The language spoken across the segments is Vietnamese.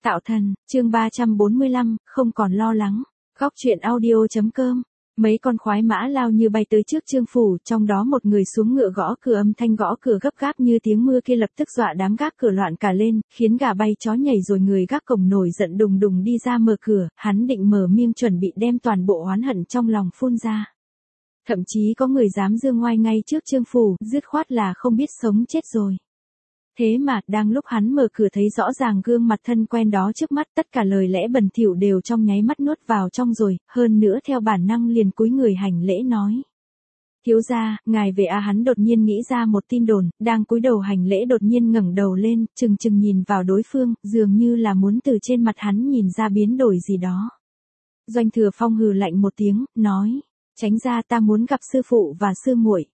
Tạo thần, chương 345, không còn lo lắng. Góc truyện audio.com. Mấy con khoái mã lao như bay tới trước Trương phủ, trong đó một người xuống ngựa gõ cửa, âm thanh gõ cửa gấp gáp như tiếng mưa kia lập tức dọa đám gác cửa loạn cả lên, khiến gà bay chó nhảy, rồi người gác cổng nổi giận đùng đùng đi ra mở cửa, hắn định mở miệng chuẩn bị đem toàn bộ oán hận trong lòng phun ra. Thậm chí có người dám giương ngoai ngay trước Trương phủ, dứt khoát là không biết sống chết rồi. Thế mà, đang lúc hắn mở cửa thấy rõ ràng gương mặt thân quen đó trước mắt, tất cả lời lẽ bẩn thỉu đều trong nháy mắt nuốt vào trong rồi, hơn nữa theo bản năng liền cúi người hành lễ nói. Thiếu gia, ngài về à? Hắn đột nhiên nghĩ ra một tin đồn, đang cúi đầu hành lễ đột nhiên ngẩng đầu lên, chừng chừng nhìn vào đối phương, dường như là muốn từ trên mặt hắn nhìn ra biến đổi gì đó. Doanh Thừa Phong hừ lạnh một tiếng, nói, tránh ra, ta muốn gặp sư phụ và sư muội.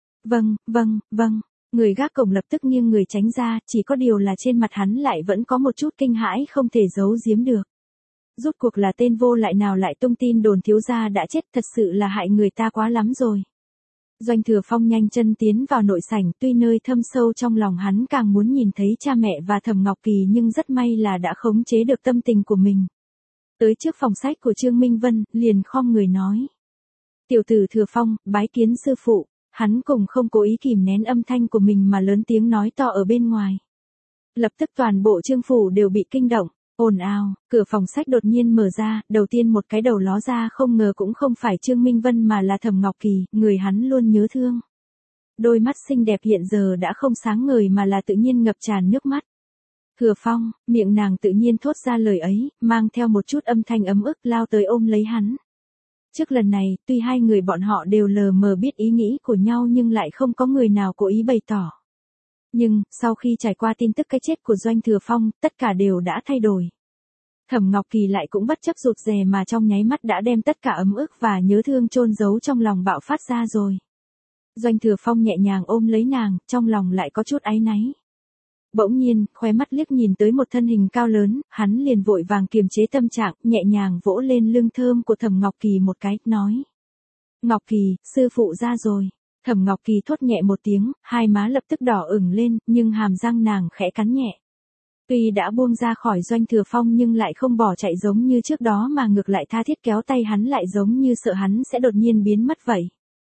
Vâng. Người gác cổng lập tức nghiêng người tránh ra, chỉ có điều là trên mặt hắn lại vẫn có một chút kinh hãi không thể giấu giếm được. Rốt cuộc là tên vô lại nào lại tung tin đồn thiếu gia đã chết, thật sự là hại người ta quá lắm rồi. Doanh Thừa Phong nhanh chân tiến vào nội sảnh, tuy nơi thâm sâu trong lòng hắn càng muốn nhìn thấy cha mẹ và Thẩm Ngọc Kỳ, nhưng rất may là đã khống chế được tâm tình của mình. Tới trước phòng sách của Trương Minh Vân, liền khom người nói. Tiểu tử Thừa Phong, bái kiến sư phụ. Hắn cũng không cố ý kìm nén âm thanh của mình mà lớn tiếng nói to ở bên ngoài. Lập tức toàn bộ Trương phủ đều bị kinh động, ồn ào, cửa phòng sách đột nhiên mở ra, đầu tiên một cái đầu ló ra, không ngờ cũng không phải Trương Minh Vân mà là Thẩm Ngọc Kỳ, người hắn luôn nhớ thương. Đôi mắt xinh đẹp hiện giờ đã không sáng ngời mà là tự nhiên ngập tràn nước mắt. Thừa Phong, miệng nàng tự nhiên thốt ra lời ấy, mang theo một chút âm thanh ấm ức, lao tới ôm lấy hắn. Trước lần này, tuy hai người bọn họ đều lờ mờ biết ý nghĩ của nhau nhưng lại không có người nào cố ý bày tỏ. Nhưng, sau khi trải qua tin tức cái chết của Doanh Thừa Phong, tất cả đều đã thay đổi. Thẩm Ngọc Kỳ lại cũng bất chấp rụt rè mà trong nháy mắt đã đem tất cả ấm ức và nhớ thương chôn giấu trong lòng bạo phát ra rồi. Doanh Thừa Phong nhẹ nhàng ôm lấy nàng, trong lòng lại có chút áy náy. Bỗng nhiên, khóe mắt liếc nhìn tới một thân hình cao lớn, hắn liền vội vàng kiềm chế tâm trạng, nhẹ nhàng vỗ lên lưng thơm của Thẩm Ngọc Kỳ một cái, nói. Ngọc Kỳ, sư phụ ra rồi. Thẩm Ngọc Kỳ thốt nhẹ một tiếng, hai má lập tức đỏ ửng lên, nhưng hàm răng nàng khẽ cắn nhẹ. Tuy đã buông ra khỏi Doanh Thừa Phong nhưng lại không bỏ chạy giống như trước đó mà ngược lại tha thiết kéo tay hắn lại, giống như sợ hắn sẽ đột nhiên biến mất vậy.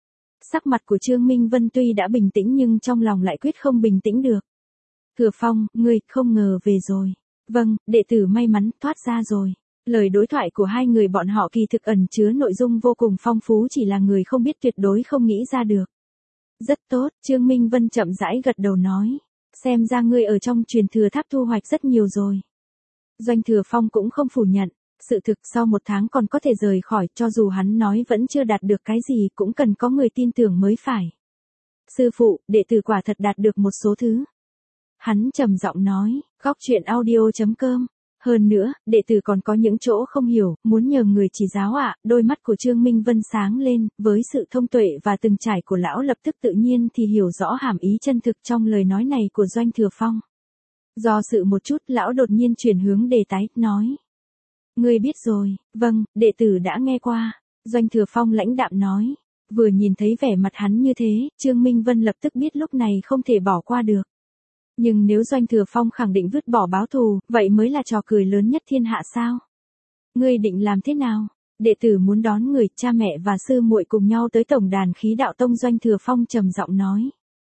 Sắc mặt của Trương Minh Vân tuy đã bình tĩnh nhưng trong lòng lại quyết không bình tĩnh được. Thừa Phong, ngươi, không ngờ về rồi. Vâng, đệ tử may mắn, thoát ra rồi. Lời đối thoại của hai người bọn họ kỳ thực ẩn chứa nội dung vô cùng phong phú, chỉ là người không biết tuyệt đối không nghĩ ra được. Rất tốt, Trương Minh Vân chậm rãi gật đầu nói. Xem ra ngươi ở trong truyền thừa tháp thu hoạch rất nhiều rồi. Doanh Thừa Phong cũng không phủ nhận. Sự thực sau một tháng còn có thể rời khỏi, cho dù hắn nói vẫn chưa đạt được cái gì cũng cần có người tin tưởng mới phải. Sư phụ, đệ tử quả thật đạt được một số thứ. Hắn trầm giọng nói, góc truyện audio.com. Hơn nữa, đệ tử còn có những chỗ không hiểu, muốn nhờ người chỉ giáo ạ. Đôi mắt của Trương Minh Vân sáng lên, với sự thông tuệ và từng trải của lão lập tức tự nhiên thì hiểu rõ hàm ý chân thực trong lời nói này của Doanh Thừa Phong. Do sự một chút, lão đột nhiên chuyển hướng đề tài, nói. Ngươi biết rồi, vâng, đệ tử đã nghe qua. Doanh Thừa Phong lãnh đạm nói. Vừa nhìn thấy vẻ mặt hắn như thế, Trương Minh Vân lập tức biết lúc này không thể bỏ qua được. Nhưng nếu Doanh Thừa Phong khẳng định vứt bỏ báo thù, vậy mới là trò cười lớn nhất thiên hạ sao? Ngươi định làm thế nào? Đệ tử muốn đón người, cha mẹ và sư muội cùng nhau tới tổng đàn khí đạo tông. Doanh Thừa Phong trầm giọng nói.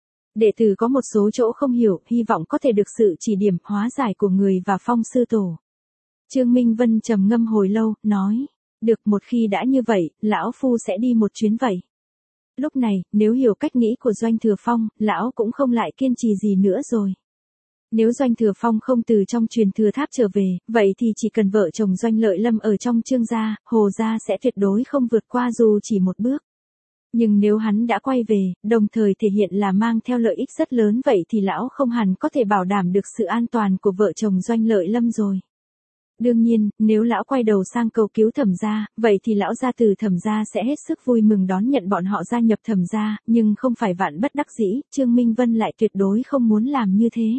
Đệ tử có một số chỗ không hiểu, hy vọng có thể được sự chỉ điểm, hóa giải của người và Phong sư tổ. Trương Minh Vân trầm ngâm hồi lâu, nói. Được, một khi đã như vậy, lão phu sẽ đi một chuyến vậy. Lúc này, nếu hiểu cách nghĩ của Doanh Thừa Phong, lão cũng không lại kiên trì gì nữa rồi. Nếu Doanh Thừa Phong không từ trong truyền thừa tháp trở về, vậy thì chỉ cần vợ chồng Doanh Lợi Lâm ở trong Trương gia, Hồ gia sẽ tuyệt đối không vượt qua dù chỉ một bước. Nhưng nếu hắn đã quay về, đồng thời thể hiện là mang theo lợi ích rất lớn, vậy thì lão không hẳn có thể bảo đảm được sự an toàn của vợ chồng Doanh Lợi Lâm rồi. Đương nhiên, nếu lão quay đầu sang cầu cứu Thẩm gia, vậy thì lão gia từ Thẩm gia sẽ hết sức vui mừng đón nhận bọn họ gia nhập Thẩm gia, nhưng không phải vạn bất đắc dĩ, Trương Minh Vân lại tuyệt đối không muốn làm như thế.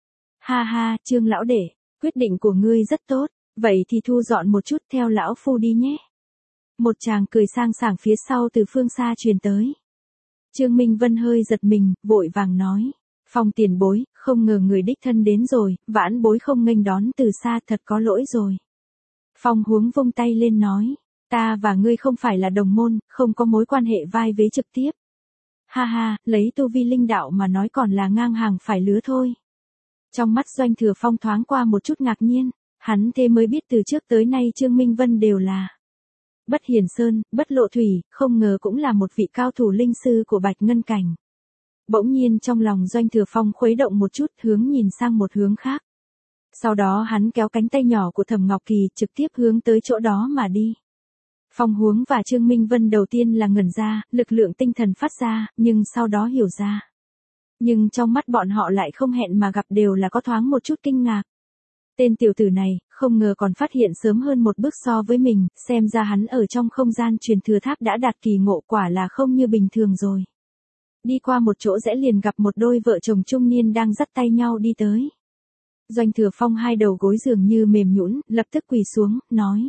Ha ha, Trương lão đệ, quyết định của ngươi rất tốt, vậy thì thu dọn một chút theo lão phu đi nhé. Một chàng cười sang sảng phía sau từ phương xa truyền tới. Trương Minh Vân hơi giật mình, vội vàng nói. Phong tiền bối, không ngờ người đích thân đến rồi, vãn bối không nghênh đón từ xa thật có lỗi rồi. Phong Huống vung tay lên nói, ta và ngươi không phải là đồng môn, không có mối quan hệ vai vế trực tiếp. Ha ha, lấy tu vi linh đạo mà nói còn là ngang hàng phải lứa thôi. Trong mắt Doanh Thừa Phong thoáng qua một chút ngạc nhiên, hắn thế mới biết từ trước tới nay Trương Minh Vân đều là bất hiền sơn, bất lộ thủy, không ngờ cũng là một vị cao thủ linh sư của Bạch Ngân Cảnh. Bỗng nhiên trong lòng Doanh Thừa Phong khuấy động một chút, hướng nhìn sang một hướng khác. Sau đó hắn kéo cánh tay nhỏ của Thẩm Ngọc Kỳ trực tiếp hướng tới chỗ đó mà đi. Phong Huống và Trương Minh Vân đầu tiên là ngẩn ra, lực lượng tinh thần phát ra, nhưng sau đó hiểu ra. Nhưng trong mắt bọn họ lại không hẹn mà gặp đều là có thoáng một chút kinh ngạc. Tên tiểu tử này, không ngờ còn phát hiện sớm hơn một bước so với mình, xem ra hắn ở trong không gian truyền thừa tháp đã đạt kỳ ngộ, quả là không như bình thường rồi. Đi qua một chỗ rẽ liền gặp một đôi vợ chồng trung niên đang dắt tay nhau đi tới. Doanh Thừa Phong hai đầu gối dường như mềm nhũn, lập tức quỳ xuống, nói.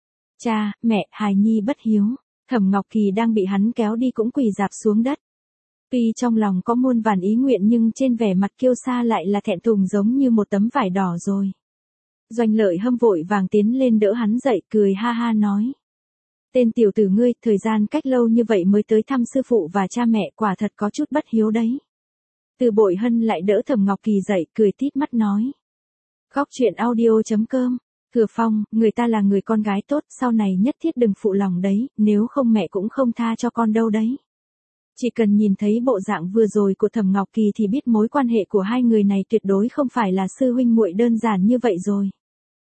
Cha, mẹ, hài nhi bất hiếu. Thẩm Ngọc Kỳ đang bị hắn kéo đi cũng quỳ rạp xuống đất. Tuy trong lòng có muôn vàn ý nguyện nhưng trên vẻ mặt kiêu sa lại là thẹn thùng giống như một tấm vải đỏ rồi. Doanh Lợi Hâm vội vàng tiến lên đỡ hắn dậy, cười ha ha nói. Tên tiểu tử ngươi, thời gian cách lâu như vậy mới tới thăm sư phụ và cha mẹ, quả thật có chút bất hiếu đấy. Từ Bội Hân lại đỡ Thẩm Ngọc Kỳ dậy, cười tít mắt nói. Góc truyện audio.com. Thừa Phong, người ta là người con gái tốt, sau này nhất thiết đừng phụ lòng đấy, nếu không mẹ cũng không tha cho con đâu đấy. Chỉ cần nhìn thấy bộ dạng vừa rồi của Thẩm Ngọc Kỳ thì biết mối quan hệ của hai người này tuyệt đối không phải là sư huynh muội đơn giản như vậy rồi.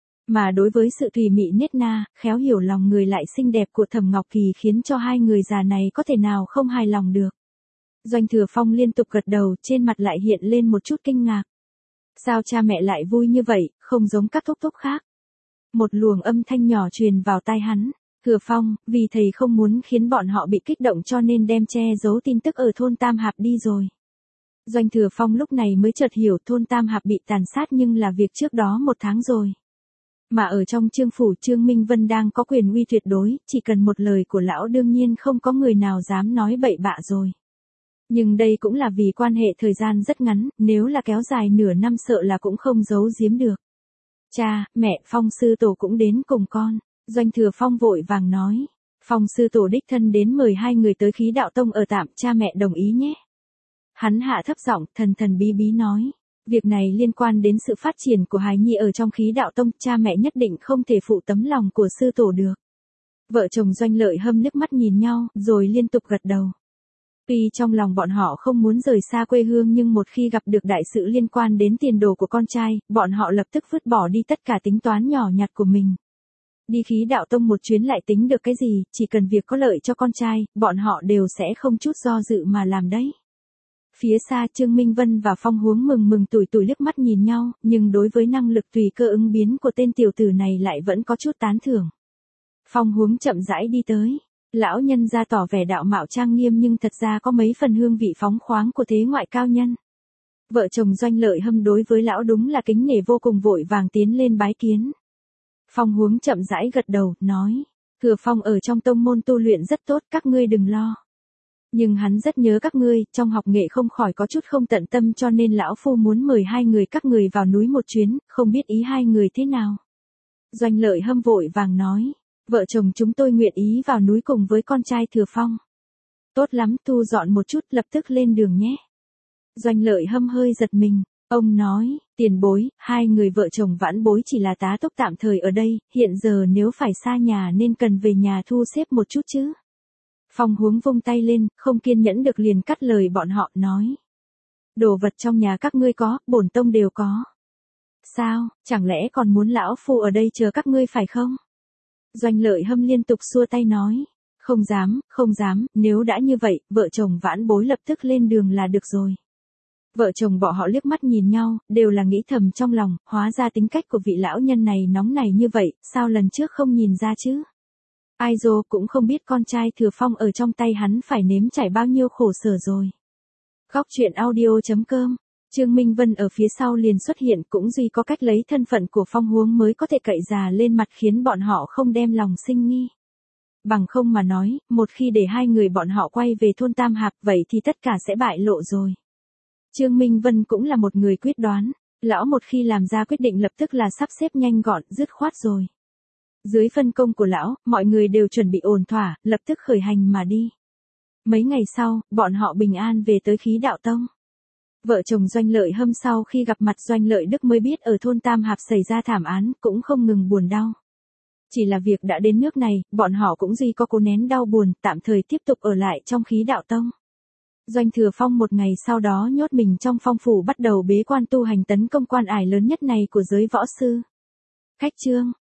Mà đối với sự thùy mị nết na, khéo hiểu lòng người lại xinh đẹp của Thẩm Ngọc Kỳ khiến cho hai người già này có thể nào không hài lòng được. Doanh Thừa Phong liên tục gật đầu, trên mặt lại hiện lên một chút kinh ngạc. Sao cha mẹ lại vui như vậy, không giống các thúc thúc khác. Một luồng âm thanh nhỏ truyền vào tai hắn. Thừa Phong, vì thầy không muốn khiến bọn họ bị kích động cho nên đem che giấu tin tức ở thôn Tam Hạp đi rồi. Doanh Thừa Phong lúc này mới chợt hiểu thôn Tam Hạp bị tàn sát nhưng là việc trước đó 1 tháng rồi. Mà ở trong Trương phủ Trương Minh Vân đang có quyền uy tuyệt đối, chỉ cần một lời của lão đương nhiên không có người nào dám nói bậy bạ rồi. Nhưng đây cũng là vì quan hệ thời gian rất ngắn, nếu là kéo dài nửa năm sợ là cũng không giấu giếm được. Cha, mẹ, Phong sư tổ cũng đến cùng con. Doanh Thừa Phong vội vàng nói. Phong sư tổ đích thân đến mời hai người tới Khí Đạo Tông ở tạm, cha mẹ đồng ý nhé. Hắn hạ thấp giọng, thần thần bí bí nói. Việc này liên quan đến sự phát triển của hài nhi ở trong Khí Đạo Tông, cha mẹ nhất định không thể phụ tấm lòng của sư tổ được. Vợ chồng Doanh Lợi Hâm liếc mắt nhìn nhau, rồi liên tục gật đầu. Tuy trong lòng bọn họ không muốn rời xa quê hương nhưng một khi gặp được đại sự liên quan đến tiền đồ của con trai, bọn họ lập tức vứt bỏ đi tất cả tính toán nhỏ nhặt của mình. Đi Khí Đạo Tông một chuyến lại tính được cái gì, chỉ cần việc có lợi cho con trai, bọn họ đều sẽ không chút do dự mà làm đấy. Phía xa Trương Minh Vân và Phong Huống mừng tủi tủi liếc mắt nhìn nhau, nhưng đối với năng lực tùy cơ ứng biến của tên tiểu tử này lại vẫn có chút tán thưởng. Phong Huống chậm rãi đi tới. Lão nhân ra tỏ vẻ đạo mạo trang nghiêm nhưng thật ra có mấy phần hương vị phóng khoáng của thế ngoại cao nhân. Vợ chồng Doanh Lợi Hâm đối với lão đúng là kính nể vô cùng, vội vàng tiến lên bái kiến. Phong Huống chậm rãi gật đầu, nói. Thừa Phong ở trong tông môn tu luyện rất tốt, các ngươi đừng lo. Nhưng hắn rất nhớ các ngươi, trong học nghệ không khỏi có chút không tận tâm cho nên lão phu muốn mời hai người các người vào núi một chuyến, không biết ý hai người thế nào. Doanh Lợi Hâm vội vàng nói. Vợ chồng chúng tôi nguyện ý vào núi cùng với con trai Thừa Phong. Tốt lắm, thu dọn một chút, lập tức lên đường nhé. Doanh Lợi Hâm hơi giật mình, ông nói, tiền bối, hai người vợ chồng vãn bối chỉ là tá túc tạm thời ở đây, hiện giờ nếu phải xa nhà nên cần về nhà thu xếp một chút chứ. Phong Huống vung tay lên, không kiên nhẫn được liền cắt lời bọn họ, nói. Đồ vật trong nhà các ngươi có, bổn tông đều có. Sao, chẳng lẽ còn muốn lão phu ở đây chờ các ngươi phải không? Doanh Lợi Hâm liên tục xua tay nói. Không dám, nếu đã như vậy, vợ chồng vãn bối lập tức lên đường là được rồi. Vợ chồng bọn họ liếc mắt nhìn nhau, đều là nghĩ thầm trong lòng, hóa ra tính cách của vị lão nhân này nóng này như vậy, sao lần trước không nhìn ra chứ? Ai dô cũng không biết con trai Thừa Phong ở trong tay hắn phải nếm trải bao nhiêu khổ sở rồi. Góc truyện audio.com. Trương Minh Vân ở phía sau liền xuất hiện, cũng duy có cách lấy thân phận của Phong Huống mới có thể cậy già lên mặt khiến bọn họ không đem lòng sinh nghi. Bằng không mà nói, một khi để hai người bọn họ quay về thôn Tam Hạp vậy thì tất cả sẽ bại lộ rồi. Trương Minh Vân cũng là một người quyết đoán. Lão một khi làm ra quyết định lập tức là sắp xếp nhanh gọn, dứt khoát rồi. Dưới phân công của lão, mọi người đều chuẩn bị ổn thỏa, lập tức khởi hành mà đi. Mấy ngày sau, bọn họ bình an về tới Khí Đạo Tông. Vợ chồng Doanh Lợi Hâm sau khi gặp mặt Doanh Lợi Đức mới biết ở thôn Tam Hạp xảy ra thảm án, cũng không ngừng buồn đau. Chỉ là việc đã đến nước này, bọn họ cũng duy có cố nén đau buồn, tạm thời tiếp tục ở lại trong Khí Đạo Tông. Doanh Thừa Phong một ngày sau đó nhốt mình trong phong phủ bắt đầu bế quan tu hành tấn công quan ải lớn nhất này của giới võ sư. Khách chương